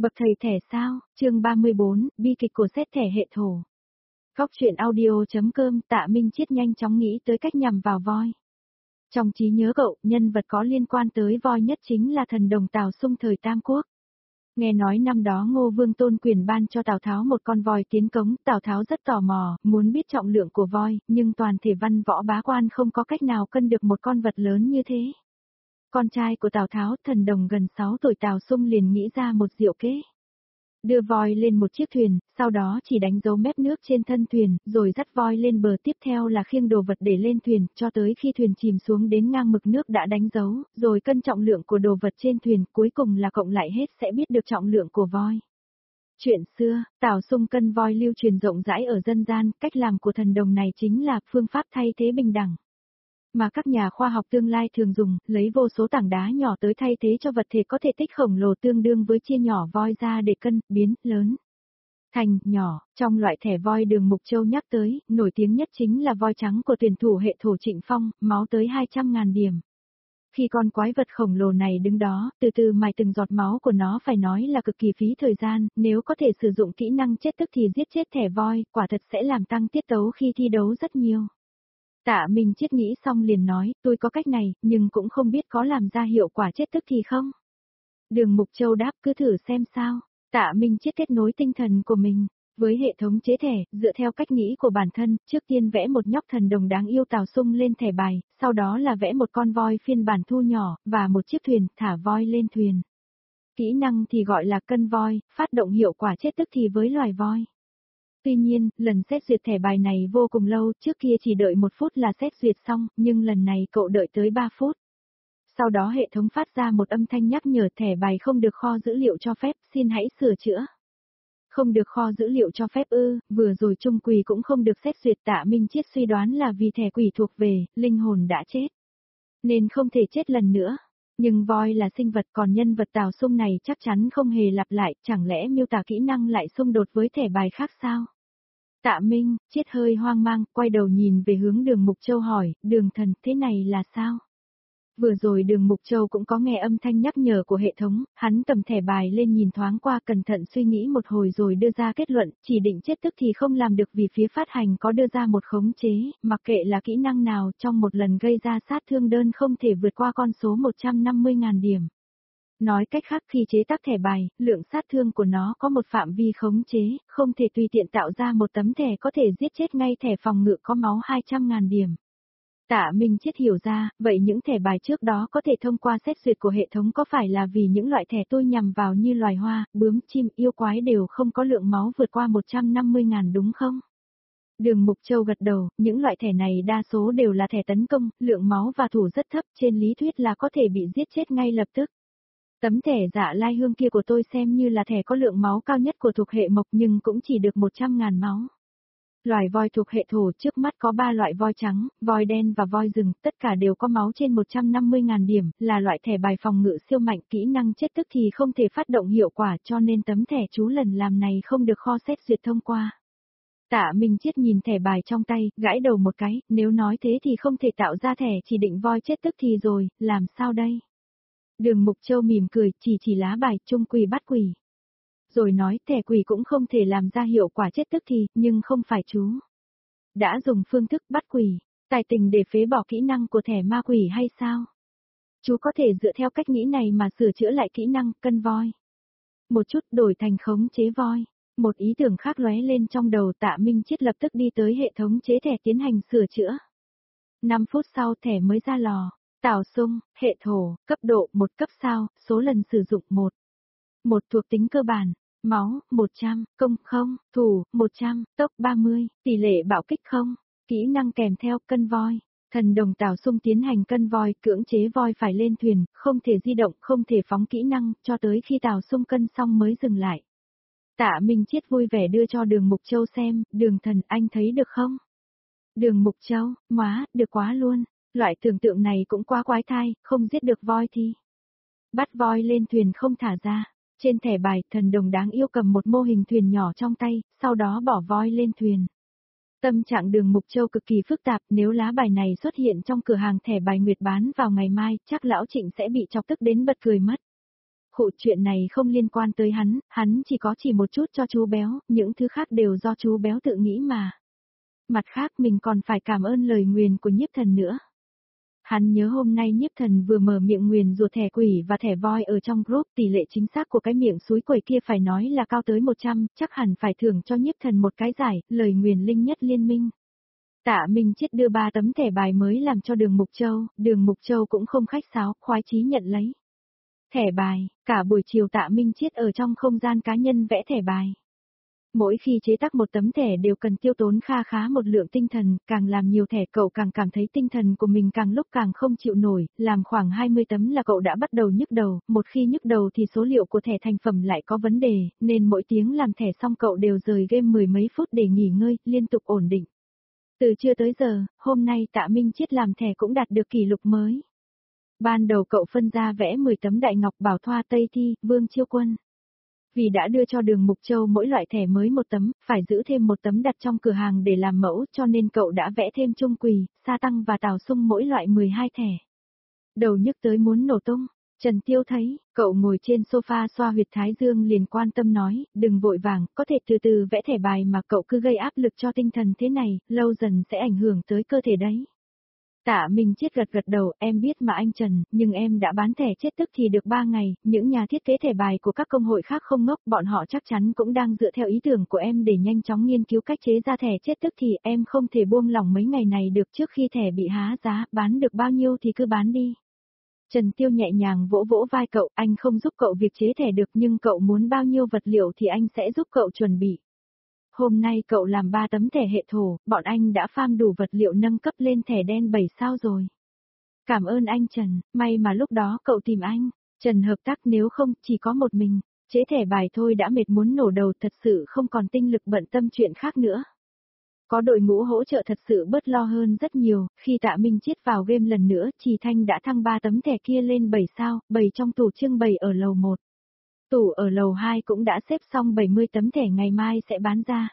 Bậc thầy thẻ sao, chương 34, bi kịch của xét thẻ hệ thổ. Góc truyện audio.com Tạ Minh Chiết nhanh chóng nghĩ tới cách nhằm vào voi. Trong trí nhớ cậu, nhân vật có liên quan tới voi nhất chính là thần đồng Tào Xung thời Tam Quốc. Nghe nói năm đó Ngô Vương tôn quyền ban cho Tào Tháo một con voi tiến cống, Tào Tháo rất tò mò, muốn biết trọng lượng của voi, nhưng toàn thể văn võ bá quan không có cách nào cân được một con vật lớn như thế. Con trai của Tào Tháo, thần đồng gần 6 tuổi Tào Xung liền nghĩ ra một diệu kế. Đưa voi lên một chiếc thuyền, sau đó chỉ đánh dấu mép nước trên thân thuyền, rồi dắt voi lên bờ, tiếp theo là khiêng đồ vật để lên thuyền, cho tới khi thuyền chìm xuống đến ngang mực nước đã đánh dấu, rồi cân trọng lượng của đồ vật trên thuyền, cuối cùng là cộng lại hết sẽ biết được trọng lượng của voi. Chuyện xưa, Tào Xung cân voi lưu truyền rộng rãi ở dân gian, cách làm của thần đồng này chính là phương pháp thay thế bình đẳng. Mà các nhà khoa học tương lai thường dùng, lấy vô số tảng đá nhỏ tới thay thế cho vật thể có thể tích khổng lồ tương đương với chia nhỏ voi ra để cân, biến, lớn, thành, nhỏ. Trong loại thẻ voi Đường Mục Châu nhắc tới, nổi tiếng nhất chính là voi trắng của tuyển thủ hệ thổ Trịnh Phong, máu tới 200.000 điểm. Khi con quái vật khổng lồ này đứng đó, từ từ mài từng giọt máu của nó phải nói là cực kỳ phí thời gian, nếu có thể sử dụng kỹ năng chết tức thì giết chết thẻ voi, quả thật sẽ làm tăng tiết tấu khi thi đấu rất nhiều. Tạ Minh Chiết nghĩ xong liền nói, tôi có cách này, nhưng cũng không biết có làm ra hiệu quả chết tức thì không. Đường Mục Châu đáp, cứ thử xem sao. Tạ Minh Chiết kết nối tinh thần của mình với hệ thống chế thẻ, dựa theo cách nghĩ của bản thân, trước tiên vẽ một nhóc thần đồng đáng yêu Tào Xung lên thẻ bài, sau đó là vẽ một con voi phiên bản thu nhỏ, và một chiếc thuyền, thả voi lên thuyền. Kỹ năng thì gọi là cân voi, phát động hiệu quả chết tức thì với loài voi. Tuy nhiên, lần xét duyệt thẻ bài này vô cùng lâu, trước kia chỉ đợi 1 phút là xét duyệt xong, nhưng lần này cậu đợi tới 3 phút. Sau đó hệ thống phát ra một âm thanh nhắc nhở thẻ bài không được kho dữ liệu cho phép, xin hãy sửa chữa. Không được kho dữ liệu cho phép ư, vừa rồi Trung Quỳ cũng không được xét duyệt. Tạ Minh Chiết suy đoán là vì thẻ quỷ thuộc về, linh hồn đã chết, nên không thể chết lần nữa. Nhưng voi là sinh vật, còn nhân vật Tào Xung này chắc chắn không hề lặp lại, chẳng lẽ miêu tả kỹ năng lại xung đột với thẻ bài khác sao? Tạ Minh Chiết hơi hoang mang, quay đầu nhìn về hướng Đường Mục Châu hỏi, Đường thần, thế này là sao? Vừa rồi Đường Mục Châu cũng có nghe âm thanh nhắc nhở của hệ thống, hắn cầm thẻ bài lên nhìn thoáng qua, cẩn thận suy nghĩ một hồi rồi đưa ra kết luận, chỉ định chết tức thì không làm được vì phía phát hành có đưa ra một khống chế, mặc kệ là kỹ năng nào, trong một lần gây ra sát thương đơn không thể vượt qua con số 150.000 điểm. Nói cách khác, khi chế tác thẻ bài, lượng sát thương của nó có một phạm vi khống chế, không thể tùy tiện tạo ra một tấm thẻ có thể giết chết ngay thẻ phòng ngự có máu 200.000 điểm. Tạ Minh Chiết hiểu ra, vậy những thẻ bài trước đó có thể thông qua xét duyệt của hệ thống có phải là vì những loại thẻ tôi nhằm vào như loài hoa, bướm, chim, yêu quái đều không có lượng máu vượt qua 150.000 đúng không? Đường Mục Châu gật đầu, những loại thẻ này đa số đều là thẻ tấn công, lượng máu và thủ rất thấp, trên lý thuyết là có thể bị giết chết ngay lập tức. Tấm thẻ Dạ Lai Hương kia của tôi xem như là thẻ có lượng máu cao nhất của thuộc hệ mộc nhưng cũng chỉ được 100.000 máu. Loài voi thuộc hệ thổ trước mắt có 3 loại voi trắng, voi đen và voi rừng, tất cả đều có máu trên 150.000 điểm, là loại thẻ bài phòng ngự siêu mạnh, kỹ năng chết tức thì không thể phát động hiệu quả cho nên tấm thẻ chú lần làm này không được kho xét duyệt thông qua. Tạ Minh Chiết nhìn thẻ bài trong tay, gãi đầu một cái, nếu nói thế thì không thể tạo ra thẻ chỉ định voi chết tức thì rồi, làm sao đây? Đường Mục Châu mỉm cười, chỉ lá bài, Trung Quỳ bắt quỷ. Rồi nói, thẻ quỷ cũng không thể làm ra hiệu quả chết tức thì, nhưng không phải chú đã dùng phương thức bắt quỷ, tài tình để phế bỏ kỹ năng của thẻ ma quỷ hay sao? Chú có thể dựa theo cách nghĩ này mà sửa chữa lại kỹ năng cân voi. Một chút đổi thành khống chế voi. Một ý tưởng khác lóe lên trong đầu. Tạ Minh Chiết lập tức đi tới hệ thống chế thẻ tiến hành sửa chữa. 5 phút sau thẻ mới ra lò. Tào Xung, hệ thổ, cấp độ 1 cấp sao, số lần sử dụng 1. 1 thuộc tính cơ bản, máu 100, công 0, thủ 100, tốc 30, tỷ lệ bạo kích 0, kỹ năng kèm theo cân voi. Thần đồng Tào Xung tiến hành cân voi, cưỡng chế voi phải lên thuyền, không thể di động, không thể phóng kỹ năng, cho tới khi Tào Xung cân xong mới dừng lại. Tạ Minh Chiết vui vẻ đưa cho Đường Mục Châu xem, Đường thần anh thấy được không? Đường Mục Châu, được quá luôn. Loại tưởng tượng này cũng quá quái thai, không giết được voi thì bắt voi lên thuyền không thả ra. Trên thẻ bài, thần đồng đáng yêu cầm một mô hình thuyền nhỏ trong tay, sau đó bỏ voi lên thuyền. Tâm trạng Đường Mục Châu cực kỳ phức tạp, nếu lá bài này xuất hiện trong cửa hàng thẻ bài Nguyệt bán vào ngày mai, chắc lão Trịnh sẽ bị chọc tức đến bật cười mất. Khụ, chuyện này không liên quan tới hắn chỉ một chút cho chú béo, những thứ khác đều do chú béo tự nghĩ mà. Mặt khác mình còn phải cảm ơn lời nguyền của nhiếp thần nữa. Hắn nhớ hôm nay nhiếp thần vừa mở miệng nguyền rủa thẻ quỷ và thẻ voi ở trong group, tỷ lệ chính xác của cái miệng xúi quẩy kia phải nói là cao tới 100, chắc hẳn phải thưởng cho nhiếp thần một cái giải, lời nguyền linh nhất liên minh. Tạ Minh Chiết đưa 3 tấm thẻ bài mới làm cho Đường Mục Châu cũng không khách sáo, khoái chí nhận lấy. Thẻ bài, cả buổi chiều Tạ Minh Chiết ở trong không gian cá nhân vẽ thẻ bài. Mỗi khi chế tác một tấm thẻ đều cần tiêu tốn kha khá một lượng tinh thần, càng làm nhiều thẻ cậu càng cảm thấy tinh thần của mình càng lúc càng không chịu nổi, làm khoảng 20 tấm là cậu đã bắt đầu nhức đầu, một khi nhức đầu thì số liệu của thẻ thành phẩm lại có vấn đề, nên mỗi tiếng làm thẻ xong cậu đều rời game 10 mấy phút để nghỉ ngơi, liên tục ổn định. Từ trưa tới giờ, hôm nay Tạ Minh Chiết làm thẻ cũng đạt được kỷ lục mới. Ban đầu cậu phân ra vẽ 10 tấm Đại Ngọc Bảo Thoa Tây Thi, Vương Chiêu Quân. Vì đã đưa cho Đường Mục Châu mỗi loại thẻ mới một tấm, phải giữ thêm một tấm đặt trong cửa hàng để làm mẫu, cho nên cậu đã vẽ thêm Trung Quỳ, Sa Tăng và Tào Sung mỗi loại 12 thẻ. Đầu nhức tới muốn nổ tung, Trần Tiêu thấy, cậu ngồi trên sofa xoa huyệt thái dương liền quan tâm nói, đừng vội vàng, có thể từ từ vẽ thẻ bài mà cậu cứ gây áp lực cho tinh thần thế này, lâu dần sẽ ảnh hưởng tới cơ thể đấy. Tạ Minh Chiết gật đầu, em biết mà anh Trần, nhưng em đã bán thẻ chết tức thì được 3 ngày, những nhà thiết kế thẻ bài của các công hội khác không ngốc, bọn họ chắc chắn cũng đang dựa theo ý tưởng của em để nhanh chóng nghiên cứu cách chế ra thẻ chết tức thì em không thể buông lỏng mấy ngày này được trước khi thẻ bị há giá, bán được bao nhiêu thì cứ bán đi. Trần Tiêu nhẹ nhàng vỗ vỗ vai cậu, anh không giúp cậu việc chế thẻ được nhưng cậu muốn bao nhiêu vật liệu thì anh sẽ giúp cậu chuẩn bị. Hôm nay cậu làm 3 tấm thẻ hệ thổ, bọn anh đã farm đủ vật liệu nâng cấp lên thẻ đen 7 sao rồi. Cảm ơn anh Trần, may mà lúc đó cậu tìm anh. Trần hợp tác nếu không, chỉ có một mình, chế thẻ bài thôi đã mệt muốn nổ đầu thật sự không còn tinh lực bận tâm chuyện khác nữa. Có đội ngũ hỗ trợ thật sự bớt lo hơn rất nhiều, khi Tạ Minh Chiết vào game lần nữa, Trì Thanh đã thăng 3 tấm thẻ kia lên 7 sao, bày trong tủ trưng bày ở lầu 1. Tủ ở lầu 2 cũng đã xếp xong 70 tấm thẻ ngày mai sẽ bán ra.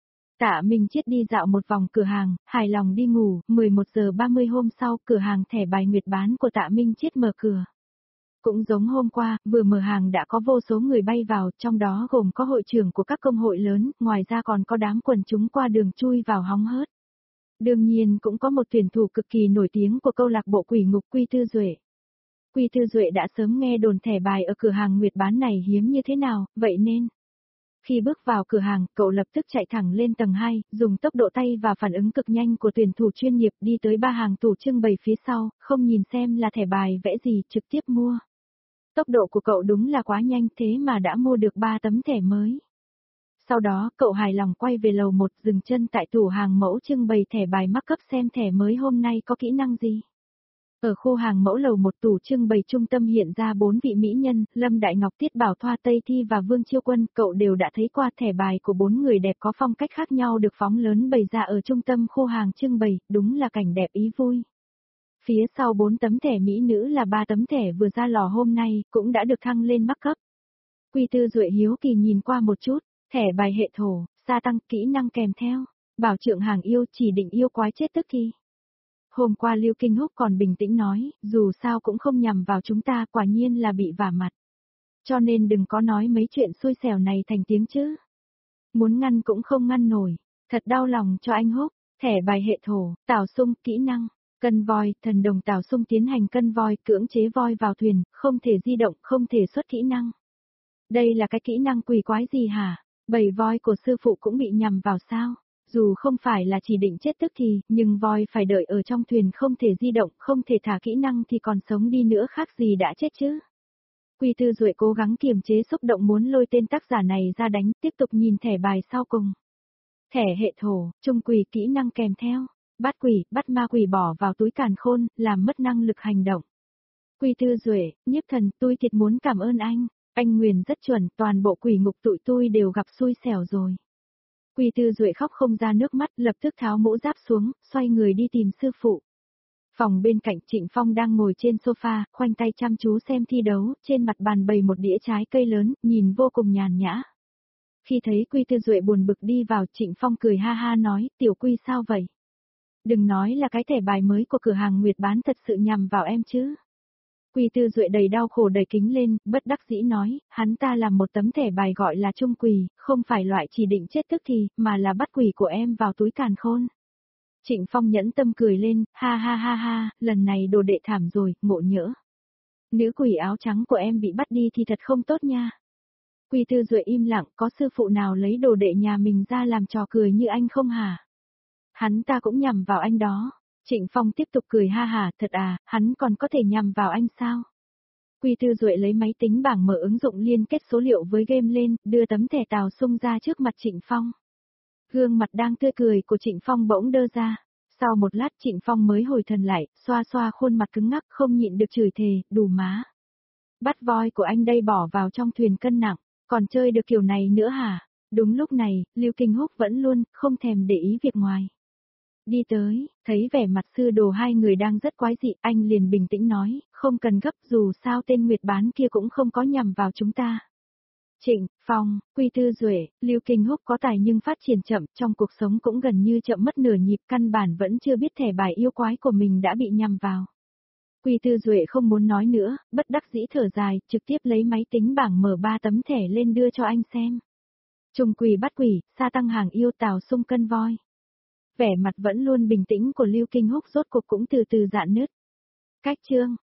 Tạ Minh Chiết đi dạo một vòng cửa hàng, hài lòng đi ngủ, 11 giờ 30 hôm sau, cửa hàng thẻ bài nguyệt bán của Tạ Minh Chiết mở cửa. Cũng giống hôm qua, vừa mở hàng đã có vô số người bay vào, trong đó gồm có hội trưởng của các công hội lớn, ngoài ra còn có đám quần chúng qua đường chui vào hóng hớt. Đương nhiên cũng có một tuyển thủ cực kỳ nổi tiếng của câu lạc bộ Quỷ Ngục Quy Tư Duệ. Quy Tư Duệ đã sớm nghe đồn thẻ bài ở cửa hàng nguyệt bán này hiếm như thế nào, vậy nên khi bước vào cửa hàng, cậu lập tức chạy thẳng lên tầng 2, dùng tốc độ tay và phản ứng cực nhanh của tuyển thủ chuyên nghiệp đi tới 3 hàng tủ trưng bày phía sau, không nhìn xem là thẻ bài vẽ gì, trực tiếp mua. Tốc độ của cậu đúng là quá nhanh thế mà đã mua được 3 tấm thẻ mới. Sau đó, cậu hài lòng quay về lầu 1 dừng chân tại tủ hàng mẫu trưng bày thẻ bài mắc cấp xem thẻ mới hôm nay có kỹ năng gì. Ở khu hàng mẫu lầu 1 tủ trưng bày trung tâm hiện ra 4 vị mỹ nhân, Lâm Đại Ngọc, Tiết Bảo Thoa Tây Thi và Vương Chiêu Quân, cậu đều đã thấy qua thẻ bài của 4 người đẹp có phong cách khác nhau được phóng lớn bày ra ở trung tâm khu hàng trưng bày, đúng là cảnh đẹp ý vui. Phía sau 4 tấm thẻ mỹ nữ là 3 tấm thẻ vừa ra lò hôm nay, cũng đã được thăng lên mắc cấp. Quy Tư Duệ hiếu kỳ nhìn qua một chút, thẻ bài hệ thổ, gia tăng kỹ năng kèm theo, bảo trượng hàng yêu chỉ định yêu quái chết tức thì. Hôm qua Lưu Kinh Húc còn bình tĩnh nói, dù sao cũng không nhằm vào chúng ta, quả nhiên là bị vả mặt. Cho nên đừng có nói mấy chuyện xui xẻo này thành tiếng chứ. Muốn ngăn cũng không ngăn nổi, thật đau lòng cho anh Húc, thẻ bài hệ thổ, Tào Sung, kỹ năng, cân voi, thần đồng Tào Sung tiến hành cân voi, cưỡng chế voi vào thuyền, không thể di động, không thể xuất kỹ năng. Đây là cái kỹ năng quỷ quái gì hả? Bầy voi của sư phụ cũng bị nhằm vào sao? Dù không phải là chỉ định chết tức thì, nhưng voi phải đợi ở trong thuyền không thể di động, không thể thả kỹ năng thì còn sống đi nữa khác gì đã chết chứ. Quy Tư Duệ cố gắng kiềm chế xúc động muốn lôi tên tác giả này ra đánh, tiếp tục nhìn thẻ bài sau cùng. Thẻ hệ thổ, trung quỷ kỹ năng kèm theo, bắt quỷ, bắt ma quỷ bỏ vào túi càn khôn, làm mất năng lực hành động. Quy Tư Duệ, nhiếp thần, tôi thiệt muốn cảm ơn anh nguyền rất chuẩn, toàn bộ quỷ ngục tụi tôi đều gặp xui xẻo rồi. Quy Tư Duệ khóc không ra nước mắt, lập tức tháo mũ giáp xuống, xoay người đi tìm sư phụ. Phòng bên cạnh Trịnh Phong đang ngồi trên sofa, khoanh tay chăm chú xem thi đấu, trên mặt bàn bày một đĩa trái cây lớn, nhìn vô cùng nhàn nhã. Khi thấy Quy Tư Duệ buồn bực đi vào, Trịnh Phong cười ha ha nói, tiểu Quy sao vậy? Đừng nói là cái thẻ bài mới của cửa hàng Nguyệt bán thật sự nhằm vào em chứ. Quy Tư Duệ đầy đau khổ đẩy kính lên, bất đắc dĩ nói, hắn ta làm một tấm thẻ bài gọi là trung quỷ, không phải loại chỉ định chết tức thì, mà là bắt quỷ của em vào túi càn khôn. Trịnh Phong nhẫn tâm cười lên, ha ha ha ha, lần này đồ đệ thảm rồi, ngộ nhỡ. Nữ quỷ áo trắng của em bị bắt đi thì thật không tốt nha. Quy Tư Duệ im lặng, có sư phụ nào lấy đồ đệ nhà mình ra làm trò cười như anh không hả? Hắn ta cũng nhằm vào anh đó. Trịnh Phong tiếp tục cười ha hả, thật à, hắn còn có thể nhằm vào anh sao? Quy Tư Duệ lấy máy tính bảng mở ứng dụng liên kết số liệu với game lên, đưa tấm thẻ Tào Sung ra trước mặt Trịnh Phong. Gương mặt đang tươi cười của Trịnh Phong bỗng đơ ra. Sau một lát Trịnh Phong mới hồi thần lại, xoa xoa khuôn mặt cứng ngắc không nhịn được chửi thề, đủ má. Bắt voi của anh đây bỏ vào trong thuyền cân nặng, còn chơi được kiểu này nữa hả? Đúng lúc này, Lưu Kinh Húc vẫn luôn, không thèm để ý việc ngoài. Đi tới, thấy vẻ mặt sư đồ hai người đang rất quái dị, anh liền bình tĩnh nói, không cần gấp dù sao tên Nguyệt Bán kia cũng không có nhằm vào chúng ta. Trịnh, Phong, Quy Tư Duệ, Lưu Kinh Húc có tài nhưng phát triển chậm, trong cuộc sống cũng gần như chậm mất nửa nhịp, căn bản vẫn chưa biết thẻ bài yêu quái của mình đã bị nhằm vào. Quy Tư Duệ không muốn nói nữa, bất đắc dĩ thở dài, trực tiếp lấy máy tính bảng mở 3 tấm thẻ lên đưa cho anh xem. Trùng quỷ bắt quỷ, sa tăng hàng yêu Tào Sung cân voi. Vẻ mặt vẫn luôn bình tĩnh của Lưu Kinh Húc rốt cuộc cũng từ từ rạn nứt. Cách chương